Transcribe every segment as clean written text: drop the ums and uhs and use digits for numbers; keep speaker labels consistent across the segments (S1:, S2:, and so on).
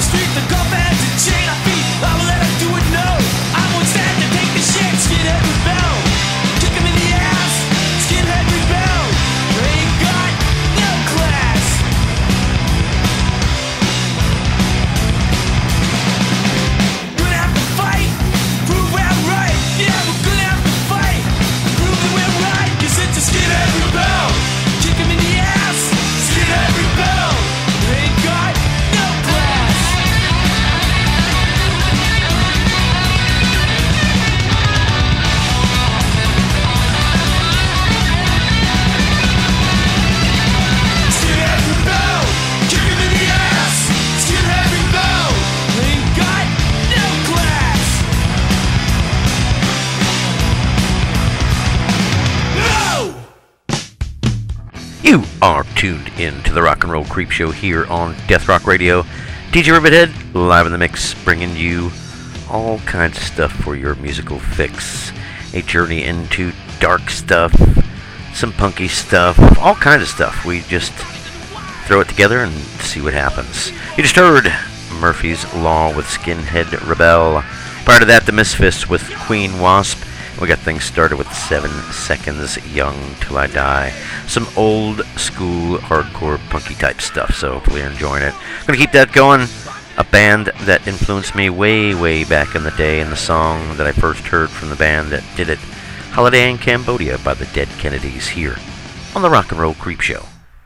S1: You are tuned in to the Rock and Roll Creep Show here on Death Rock Radio. DJ Rivethead, live in the mix, bringing you all kinds of stuff for your musical fix. A journey into dark stuff, some punky stuff, all kinds of stuff. We just throw it together and see what happens. You just heard Murphy's Law with Skinhead Rebel. Prior to that, the Misfits with Queen Wasp. We got things started with 7 Seconds, Young Till I Die. Some old school hardcore punky type stuff, so hopefully you're enjoying it. I'm going to keep that going. A band that influenced me way back in the day, and the song that I first heard from the band that did it, Holiday in Cambodia by the Dead Kennedys, here on the Rock and Roll Creep Show.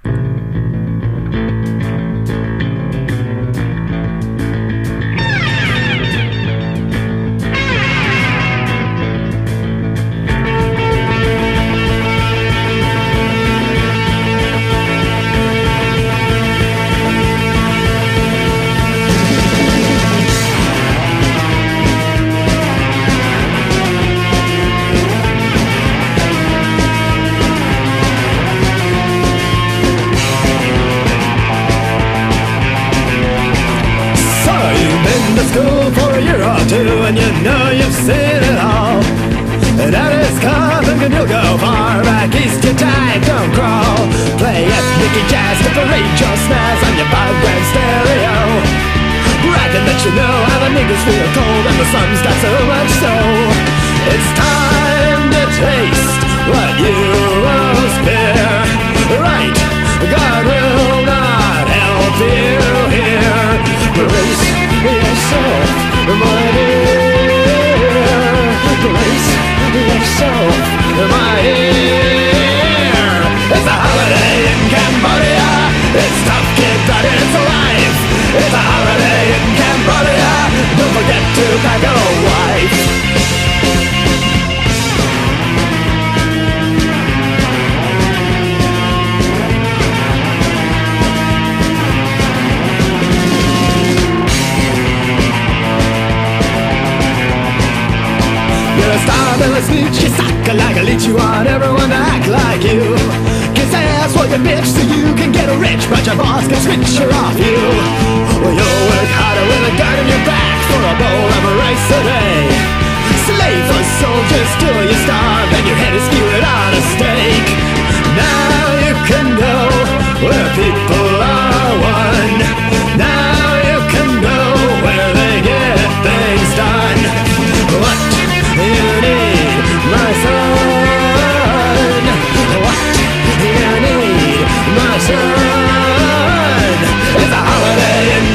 S2: And you know you've seen it all. And that is coming and you'll go far back east, you tag, don't crawl. Play ethnic jazz to parade your snares on your five-grand stereo, bragging that you know how the niggas feel cold and the sun's got so much soul. It's time to taste what you most fear. Right, God will not help you here. Brace yourself, my dear. Brace yourself, my dear. It's a holiday in Cambodia. It's tough, kid, but it's life. It's a holiday in Cambodia. Don't forget to pack a wife. Starbucks bitch, you suck like a leech. You want everyone to act like you. Kiss ass for your bitch so you can get rich, but your boss can switch her off you. Well, you'll work harder with a gun in your back for a bowl of rice a day. Slave for soldiers till you starve and your head is skewered on a stake. Now you can go where people are one. Now you can go where they get things done. What you need, my son? What you need, my son? It's a holiday in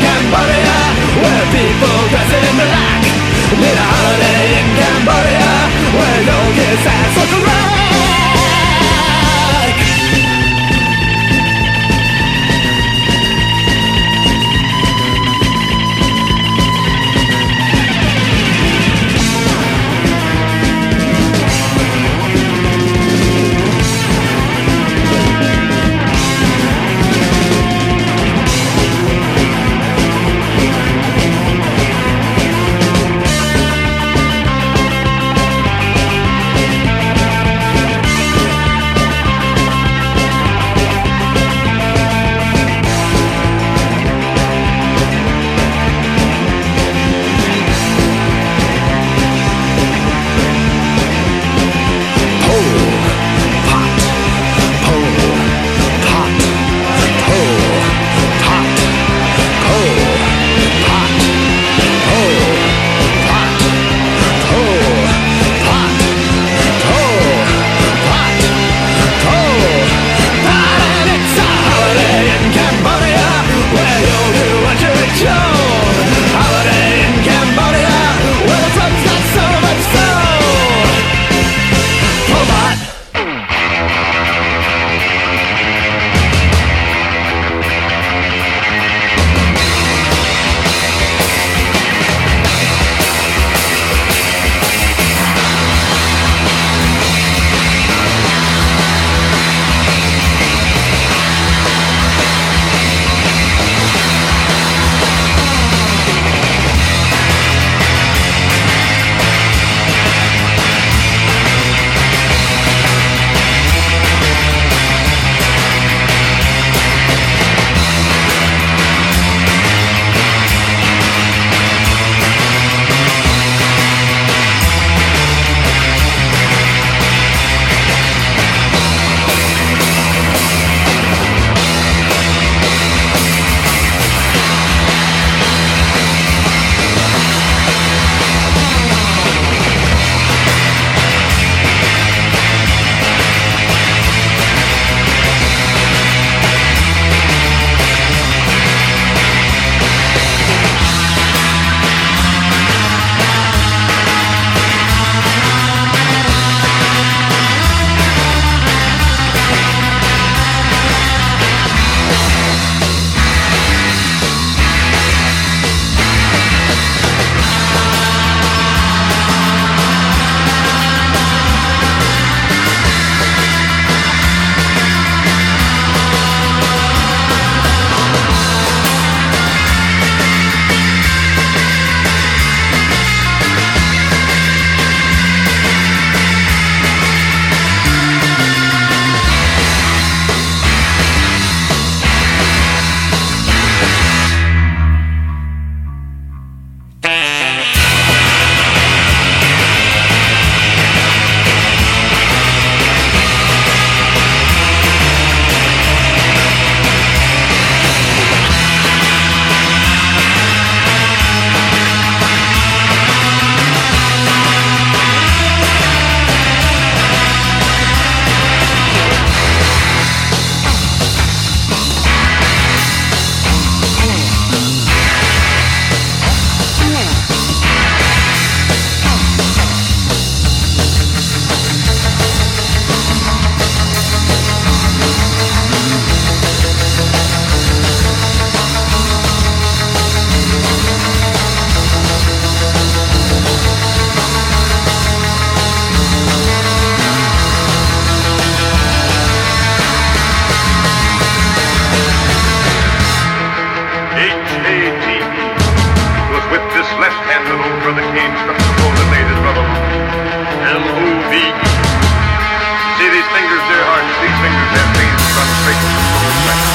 S3: came from the supposedly his brother. M.O.V. See these fingers, dear heart? These fingers have veins run straight from the soul center.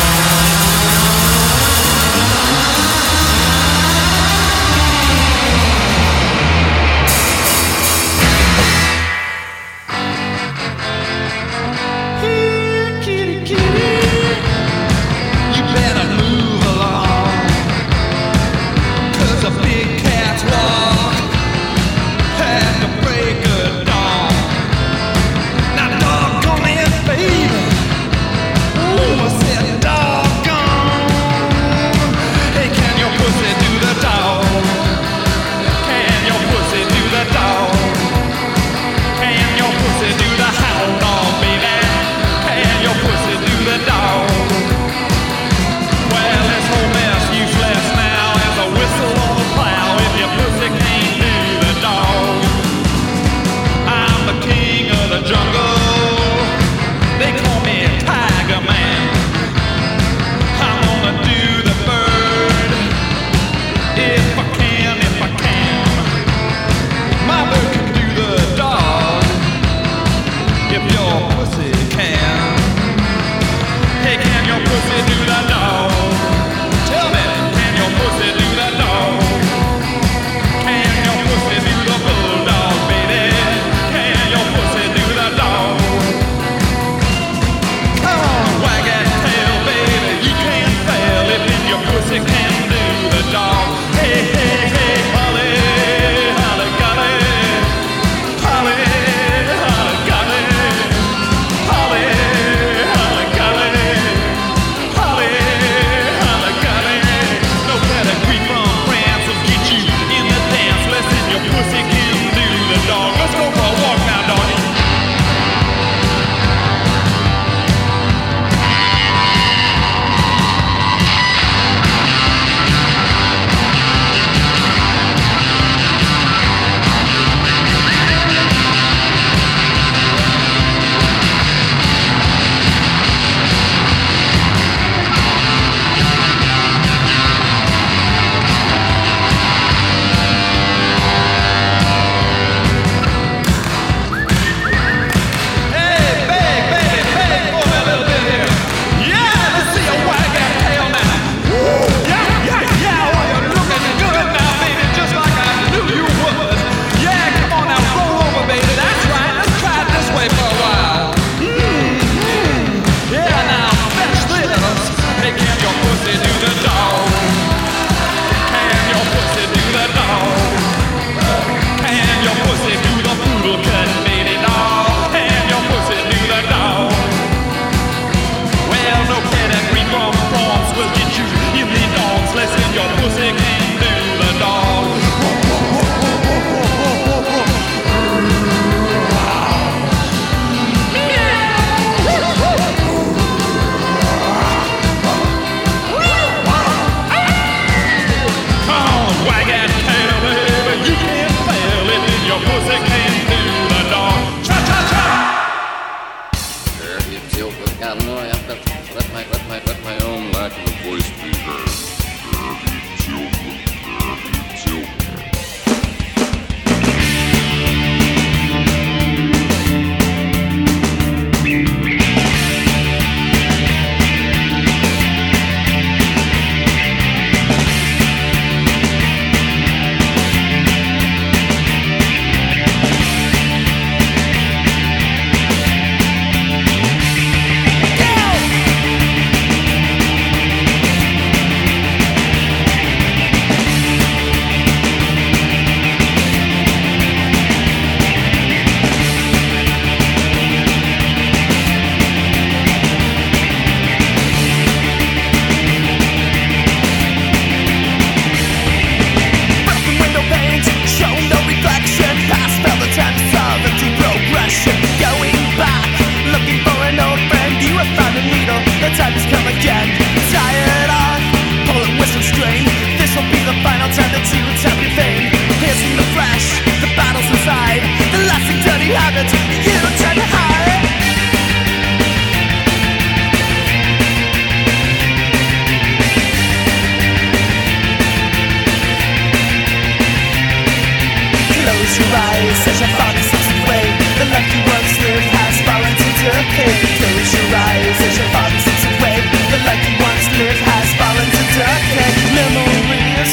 S2: rise as your father slips away. The life you once lived has fallen to decay. Close your eyes as your father slips away. The life you once lived has fallen to decay. Memories,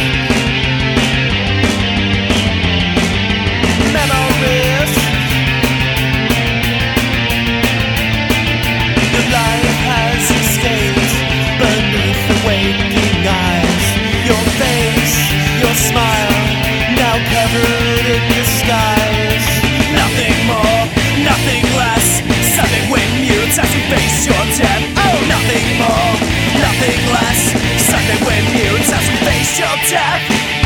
S2: memories. Your life has escaped beneath the waking eyes. Your face, your smile, now covered in disguise. Nothing more, nothing less. Something when mute as you face your death. Oh, nothing more, nothing less. Something when mute as you face your death.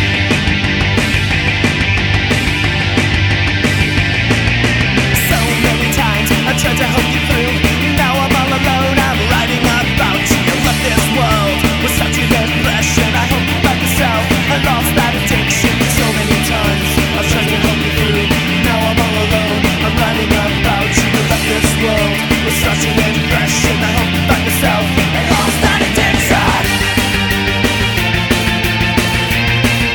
S2: So many times I tried to help you through. Now I'm all alone, I'm writing about you. You left this world with such a depression. I hope you find yourself. I lost that addiction so many times. I've tried to help you through. Now I'm all alone, I'm writing about you. You left this world with such a depression. I hope you find yourself. I lost that addiction.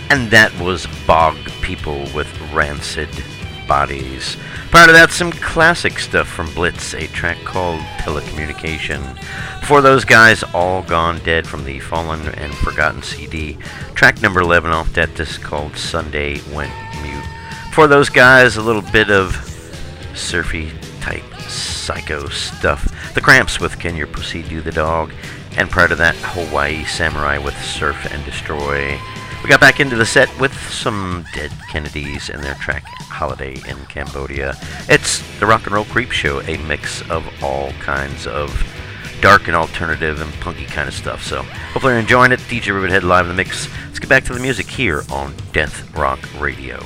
S1: And that was Bog People with Rancid Bodies. Prior to that, some classic stuff from Blitz, a track called Telecommunication. Before those guys, All Gone Dead from the Fallen and Forgotten CD. Track number 11 off that disc called Sunday Went Mute. Before those guys, a little bit of surfy type psycho stuff. The Cramps with Can Your Pussy Do the Dog. And prior to that, Hawaii Samurai with Surf and Destroy. We got back into the set with some Dead Kennedys and their track Holiday in Cambodia. It's the Rock and Roll Creep Show, a mix of all kinds of dark and alternative and punky kind of stuff. So hopefully you're enjoying it. DJ Rivethead live in the mix. Let's get back to the music here on Death Rock Radio.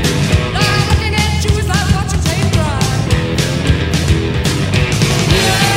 S4: Yeah.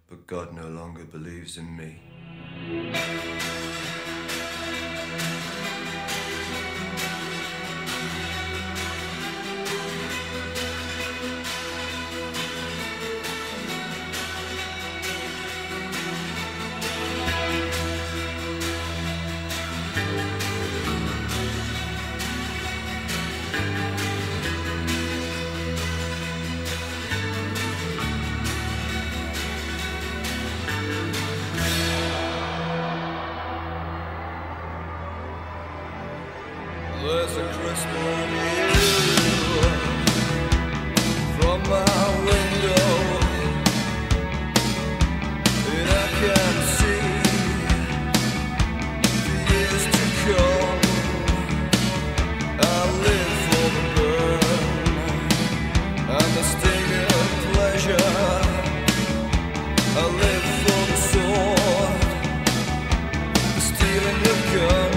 S4: but God no longer believes in me. There's a crystal view from my window, and I can see the years to come. I live for the burn and the sting of pleasure. I live for the sword, the steel and the gun.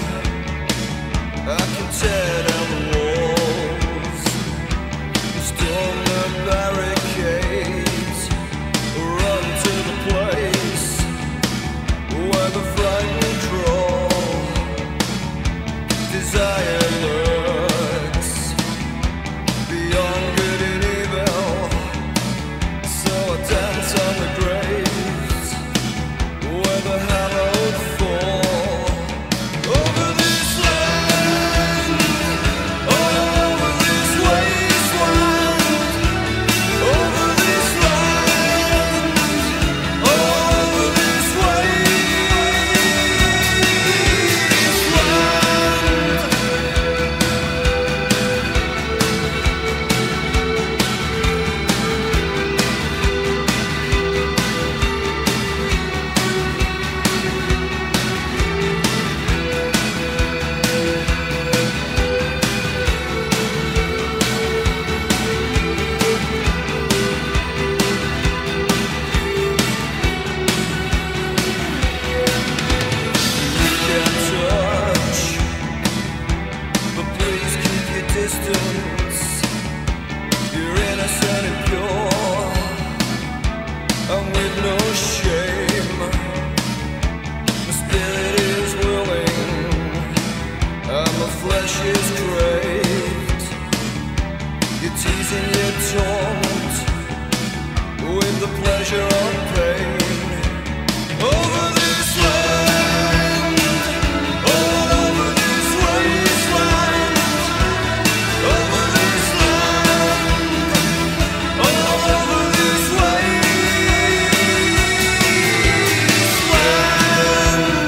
S4: I can tear down the walls, storm the barricades, run to the place where the frightened crawl. Desire lurks beyond good and evil, so I dance on the graves where the hallowed fall. Over this land, over this wasteland, over this land, over this distance, you're innocent and pure, and with no shame. The spirit is willing, and the flesh is craved. You're teasing, you're taunt, with the pleasure of pain. Over this land, all over this wasteland. Over this land, all over this wasteland.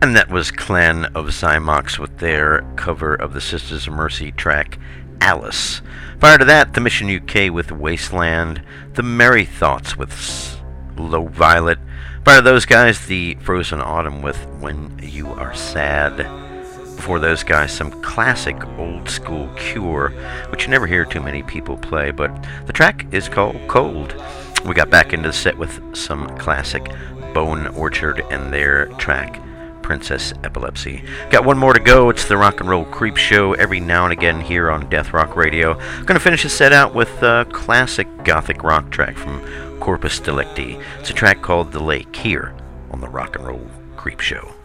S1: And that was Clan of Zymox with their cover of the Sisters of Mercy track, Alice. Prior to that, The Mission UK with Wasteland, The Merry Thoughts with Low Violet. Prior to those guys, The Frozen Autumn with When You Are Sad. Before those guys, some classic old school Cure, which you never hear too many people play, but the track is called Cold. We got back into the set with some classic Bone Orchard and their track, Princess Epilepsy. Got one more to go. It's the Rock and Roll Creep Show every now and again here on Death Rock Radio. Gonna finish the set out with a classic gothic rock track from Corpus Delicti. It's a track called The Lake here on the Rock and Roll Creep Show.